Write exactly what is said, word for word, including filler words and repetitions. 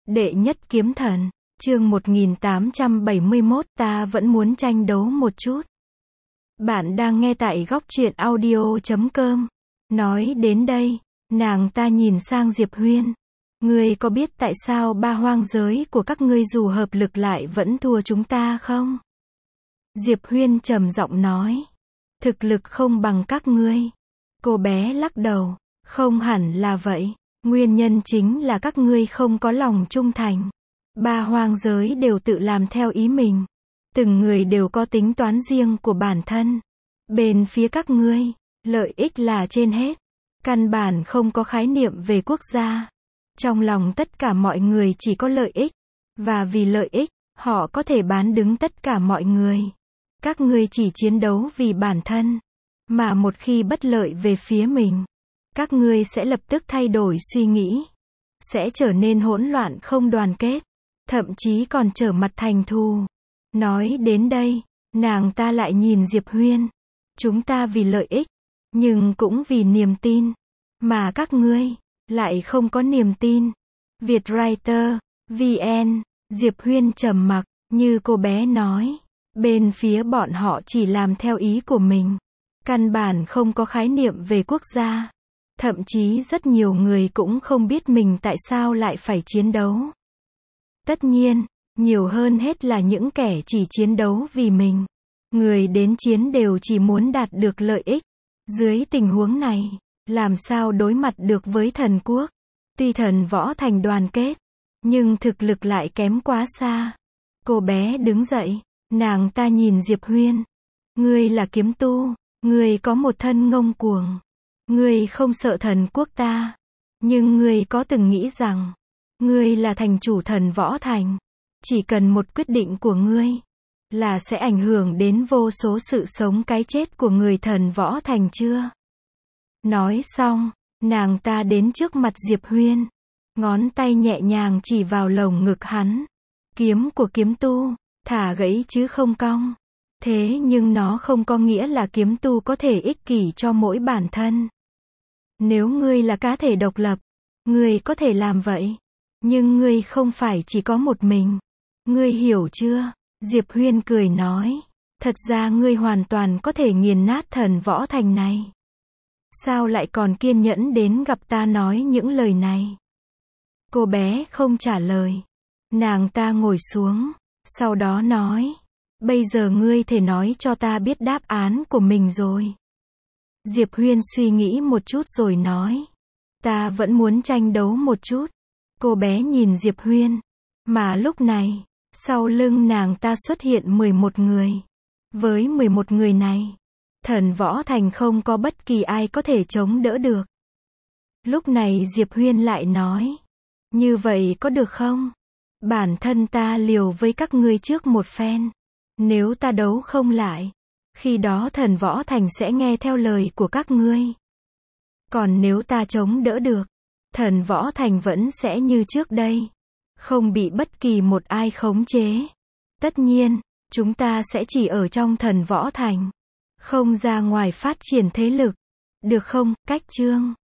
Đệ nhất kiếm thần, chương một nghìn tám trăm bảy mươi mốt, ta vẫn muốn tranh đấu một chút. Bạn đang nghe tại góc truyện audio chấm com. Nói đến đây, nàng ta nhìn sang Diệp Huyên. Ngươi có biết tại sao ba hoang giới của các ngươi dù hợp lực lại vẫn thua chúng ta không? Diệp Huyên trầm giọng nói. Thực lực không bằng các ngươi. Cô bé lắc đầu. Không hẳn là vậy. Nguyên nhân chính là các ngươi không có lòng trung thành. Ba hoang giới đều tự làm theo ý mình. Từng người đều có tính toán riêng của bản thân. Bên phía các ngươi, lợi ích là trên hết. Căn bản không có khái niệm về quốc gia. Trong lòng tất cả mọi người chỉ có lợi ích. Và vì lợi ích, họ có thể bán đứng tất cả mọi người. Các ngươi chỉ chiến đấu vì bản thân. Mà một khi bất lợi về phía mình, các ngươi sẽ lập tức thay đổi suy nghĩ. Sẽ trở nên hỗn loạn không đoàn kết. Thậm chí còn trở mặt thành thù. Nói đến đây, nàng ta lại nhìn Diệp Huyên. Chúng ta vì lợi ích, nhưng cũng vì niềm tin. Mà các ngươi, lại không có niềm tin. Vietwriter, vê en, Diệp Huyên trầm mặc, như cô bé nói. Bên phía bọn họ chỉ làm theo ý của mình. Căn bản không có khái niệm về quốc gia. Thậm chí rất nhiều người cũng không biết mình tại sao lại phải chiến đấu. Tất nhiên, nhiều hơn hết là những kẻ chỉ chiến đấu vì mình. Người đến chiến đều chỉ muốn đạt được lợi ích. Dưới tình huống này, làm sao đối mặt được với thần quốc? Tuy thần võ thành đoàn kết, nhưng thực lực lại kém quá xa. Cô bé đứng dậy, nàng ta nhìn Diệp Huyên. Ngươi là kiếm tu, ngươi có một thân ngông cuồng. Ngươi không sợ thần quốc ta. Nhưng ngươi có từng nghĩ rằng, ngươi là thành chủ thần võ thành. Chỉ cần một quyết định của ngươi, là sẽ ảnh hưởng đến vô số sự sống cái chết của người thần võ thành chưa? Nói xong, nàng ta đến trước mặt Diệp Huyên. Ngón tay nhẹ nhàng chỉ vào lồng ngực hắn. Kiếm của kiếm tu, thả gãy chứ không cong. Thế nhưng nó không có nghĩa là kiếm tu có thể ích kỷ cho mỗi bản thân. Nếu ngươi là cá thể độc lập, ngươi có thể làm vậy. Nhưng ngươi không phải chỉ có một mình. Ngươi hiểu chưa? Diệp Huyên cười nói. Thật ra ngươi hoàn toàn có thể nghiền nát thần võ thành này. Sao lại còn kiên nhẫn đến gặp ta nói những lời này? Cô bé không trả lời. Nàng ta ngồi xuống. Sau đó nói. Bây giờ ngươi thể nói cho ta biết đáp án của mình rồi. Diệp Huyên suy nghĩ một chút rồi nói. Ta vẫn muốn tranh đấu một chút. Cô bé nhìn Diệp Huyên. Mà lúc này, sau lưng nàng ta xuất hiện mười một người. Với mười một người này, thần võ thành không có bất kỳ ai có thể chống đỡ được. Lúc này Diệp Huyên lại nói. Như vậy có được không? Bản thân ta liều với các ngươi trước một phen. Nếu ta đấu không lại, khi đó thần võ thành sẽ nghe theo lời của các ngươi. Còn nếu ta chống đỡ được, thần võ thành vẫn sẽ như trước đây. Không bị bất kỳ một ai khống chế. Tất nhiên, chúng ta sẽ chỉ ở trong thần võ thành. Không ra ngoài phát triển thế lực. Được không? Cách chương.